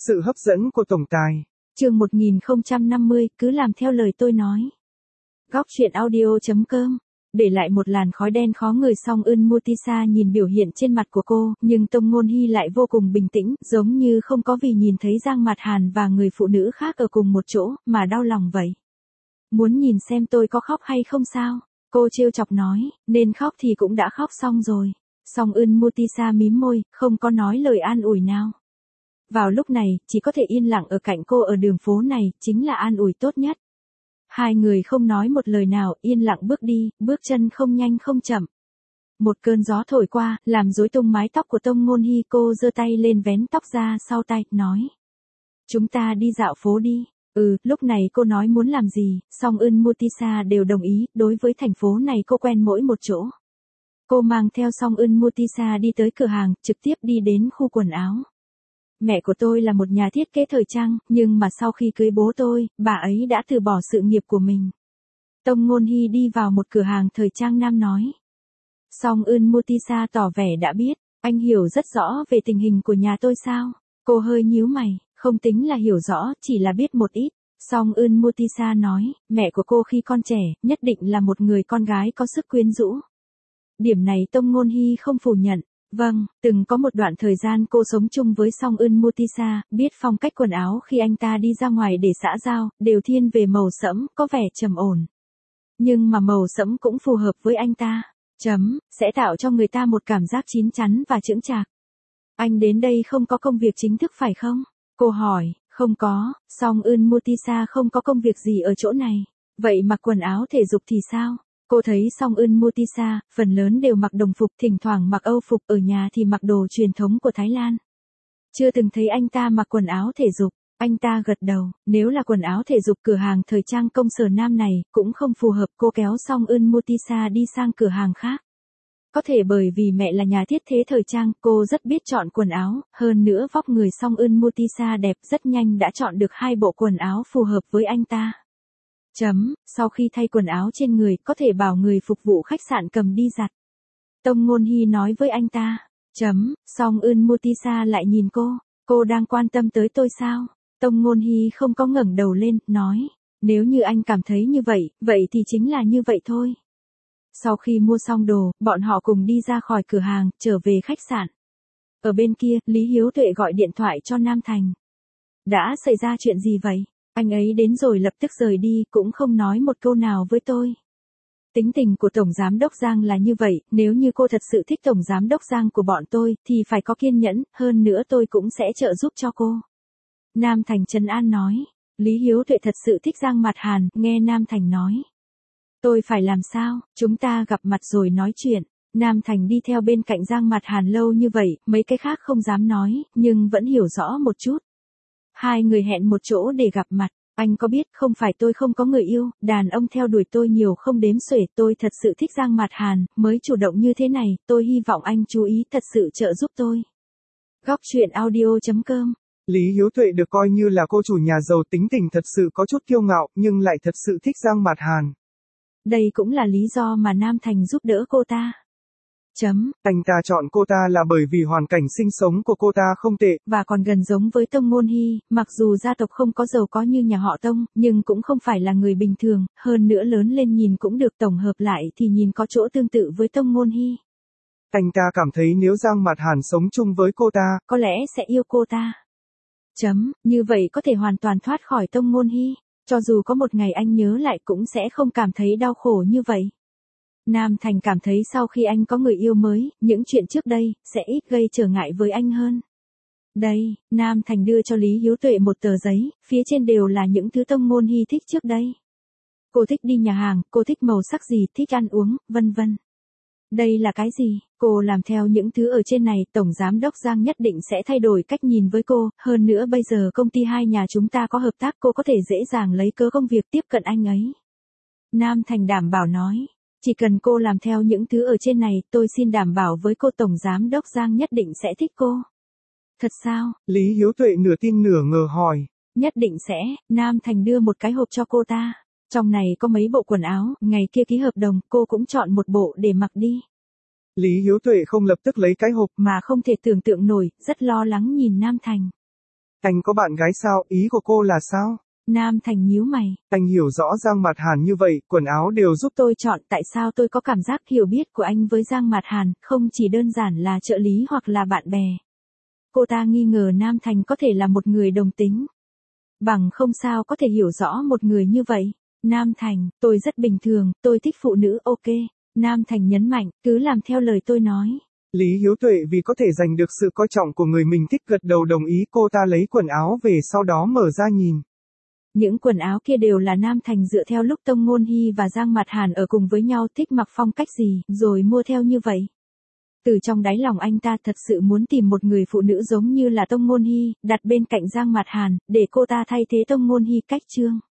Sự hấp dẫn của tổng tài. Chương 1050, cứ làm theo lời tôi nói. Góc truyện audio.com. Để lại một làn khói đen khó ngửi. Song Eun Mutisa nhìn biểu hiện trên mặt của cô, nhưng Tông Ngôn Hy lại vô cùng bình tĩnh, giống như không có vì nhìn thấy Giang Mạt Hàn và người phụ nữ khác ở cùng một chỗ, mà đau lòng vậy. Muốn nhìn xem tôi có khóc hay không sao? Cô trêu chọc nói, nên khóc thì cũng đã khóc xong rồi. Song Eun Mutisa mím môi, không có nói lời an ủi nào. Vào lúc này, chỉ có thể yên lặng ở cạnh cô ở đường phố này, chính là an ủi tốt nhất. Hai người không nói một lời nào, yên lặng bước đi, bước chân không nhanh không chậm. Một cơn gió thổi qua, làm rối tung mái tóc của Tông Ngôn Hy. Cô giơ tay lên vén tóc ra sau tai, nói. Chúng ta đi dạo phố đi. Lúc này cô nói muốn làm gì, Song Eun Mutisa đều đồng ý. Đối với thành phố này cô quen mỗi một chỗ. Cô mang theo Song Eun Mutisa đi tới cửa hàng, trực tiếp đi đến khu quần áo. Mẹ của tôi là một nhà thiết kế thời trang, nhưng mà sau khi cưới bố tôi, bà ấy đã từ bỏ sự nghiệp của mình. Tông Ngôn Hy đi vào một cửa hàng thời trang nam nói. Song Eun Mutisa tỏ vẻ đã biết, anh hiểu rất rõ về tình hình của nhà tôi sao? Cô hơi nhíu mày, không tính là hiểu rõ, chỉ là biết một ít. Song Eun Mutisa nói, mẹ của cô khi con trẻ, nhất định là một người con gái có sức quyến rũ. Điểm này Tông Ngôn Hy không phủ nhận. Vâng, từng có một đoạn thời gian cô sống chung với Song Eun Mutisa, biết phong cách quần áo khi anh ta đi ra ngoài để xã giao, đều thiên về màu sẫm, có vẻ trầm ổn. Nhưng mà màu sẫm cũng phù hợp với anh ta. Sẽ tạo cho người ta một cảm giác chín chắn và chững chạc. Anh đến đây không có công việc chính thức phải không? Cô hỏi, không có, Song Eun Mutisa không có công việc gì ở chỗ này. Vậy mặc quần áo thể dục thì sao? Cô thấy Song Eun Mutisa, phần lớn đều mặc đồng phục, thỉnh thoảng mặc Âu phục, ở nhà thì mặc đồ truyền thống của Thái Lan. Chưa từng thấy anh ta mặc quần áo thể dục. Anh ta gật đầu, nếu là quần áo thể dục cửa hàng thời trang công sở nam này, cũng không phù hợp. Cô kéo Song Eun Mutisa đi sang cửa hàng khác. Có thể bởi vì mẹ là nhà thiết kế thời trang, cô rất biết chọn quần áo, hơn nữa vóc người Song Eun Mutisa đẹp, rất nhanh đã chọn được 2 bộ quần áo phù hợp với anh ta. Sau khi thay quần áo trên người, có thể bảo người phục vụ khách sạn cầm đi giặt. Tông Ngôn Hy nói với anh ta. Song Eun Mutisa lại nhìn cô đang quan tâm tới tôi sao? Tông Ngôn Hy không có ngẩng đầu lên, nói. Nếu như anh cảm thấy như vậy, vậy thì chính là như vậy thôi. Sau khi mua xong đồ, bọn họ cùng đi ra khỏi cửa hàng, trở về khách sạn. Ở bên kia, Lý Hiếu Tuệ gọi điện thoại cho Nam Thành. Đã xảy ra chuyện gì vậy? Anh ấy đến rồi lập tức rời đi, cũng không nói một câu nào với tôi. Tính tình của Tổng Giám đốc Giang là như vậy, nếu như cô thật sự thích Tổng Giám đốc Giang của bọn tôi, thì phải có kiên nhẫn, hơn nữa tôi cũng sẽ trợ giúp cho cô. Nam Thành trấn an nói, Lý Hiếu Tuệ thật sự thích Giang Mạt Hàn, nghe Nam Thành nói. Tôi phải làm sao, chúng ta gặp mặt rồi nói chuyện. Nam Thành đi theo bên cạnh Giang Mạt Hàn lâu như vậy, mấy cái khác không dám nói, nhưng vẫn hiểu rõ một chút. Hai người hẹn một chỗ để gặp mặt. Anh có biết không phải tôi không có người yêu, đàn ông theo đuổi tôi nhiều không đếm xuể, tôi thật sự thích Giang Mạt Hàn, mới chủ động như thế này, tôi hy vọng anh chú ý thật sự trợ giúp tôi. Góc truyện audio.com. Lý Hiếu Tuệ được coi như là cô chủ nhà giàu, tính tình thật sự có chút kiêu ngạo, nhưng lại thật sự thích Giang Mạt Hàn. Đây cũng là lý do mà Nam Thành giúp đỡ cô ta. Anh ta chọn cô ta là bởi vì hoàn cảnh sinh sống của cô ta không tệ. Và còn gần giống với Tông Ngôn Hy, mặc dù gia tộc không có giàu có như nhà họ Tông, nhưng cũng không phải là người bình thường, hơn nữa lớn lên nhìn cũng được, tổng hợp lại thì nhìn có chỗ tương tự với Tông Ngôn Hy. Anh ta cảm thấy nếu Giang Mạt Hàn sống chung với cô ta, có lẽ sẽ yêu cô ta. Như vậy có thể hoàn toàn thoát khỏi Tông Ngôn Hy, cho dù có một ngày anh nhớ lại cũng sẽ không cảm thấy đau khổ như vậy. Nam Thành cảm thấy sau khi anh có người yêu mới, những chuyện trước đây, sẽ ít gây trở ngại với anh hơn. Đây, Nam Thành đưa cho Lý Hiếu Tuệ một tờ giấy, phía trên đều là những thứ Tông Ngôn Hy thích trước đây. Cô thích đi nhà hàng, cô thích màu sắc gì, thích ăn uống, vân vân. Đây là cái gì? Cô làm theo những thứ ở trên này, Tổng Giám đốc Giang nhất định sẽ thay đổi cách nhìn với cô, hơn nữa bây giờ công ty hai nhà chúng ta có hợp tác, cô có thể dễ dàng lấy cớ công việc tiếp cận anh ấy. Nam Thành đảm bảo nói. Chỉ cần cô làm theo những thứ ở trên này, tôi xin đảm bảo với cô Tổng Giám đốc Giang nhất định sẽ thích cô. Thật sao? Lý Hiếu Tuệ nửa tin nửa ngờ hỏi. Nhất định sẽ, Nam Thành đưa một cái hộp cho cô ta. Trong này có mấy bộ quần áo, ngày kia ký hợp đồng, cô cũng chọn một bộ để mặc đi. Lý Hiếu Tuệ không lập tức lấy cái hộp, mà không thể tưởng tượng nổi, rất lo lắng nhìn Nam Thành. Anh có bạn gái sao, ý của cô là sao? Nam Thành nhíu mày. Anh hiểu rõ Giang Mạt Hàn như vậy, quần áo đều giúp Tôi chọn tại sao tôi có cảm giác hiểu biết của anh với Giang Mạt Hàn, không chỉ đơn giản là trợ lý hoặc là bạn bè. Cô ta nghi ngờ Nam Thành có thể là một người đồng tính. Bằng không sao có thể hiểu rõ một người như vậy. Nam Thành, tôi rất bình thường, tôi thích phụ nữ, ok. Nam Thành nhấn mạnh, cứ làm theo lời tôi nói. Lý Hiếu Tuệ vì có thể giành được sự coi trọng của người mình thích gật đầu đồng ý, cô ta lấy quần áo về sau đó mở ra nhìn. Những quần áo kia đều là Nam Thành dựa theo lúc Tông Ngôn Hy và Giang Mạt Hàn ở cùng với nhau thích mặc phong cách gì, rồi mua theo như vậy. Từ trong đáy lòng anh ta thật sự muốn tìm một người phụ nữ giống như là Tông Ngôn Hy, đặt bên cạnh Giang Mạt Hàn, để cô ta thay thế Tông Ngôn Hy cách chương.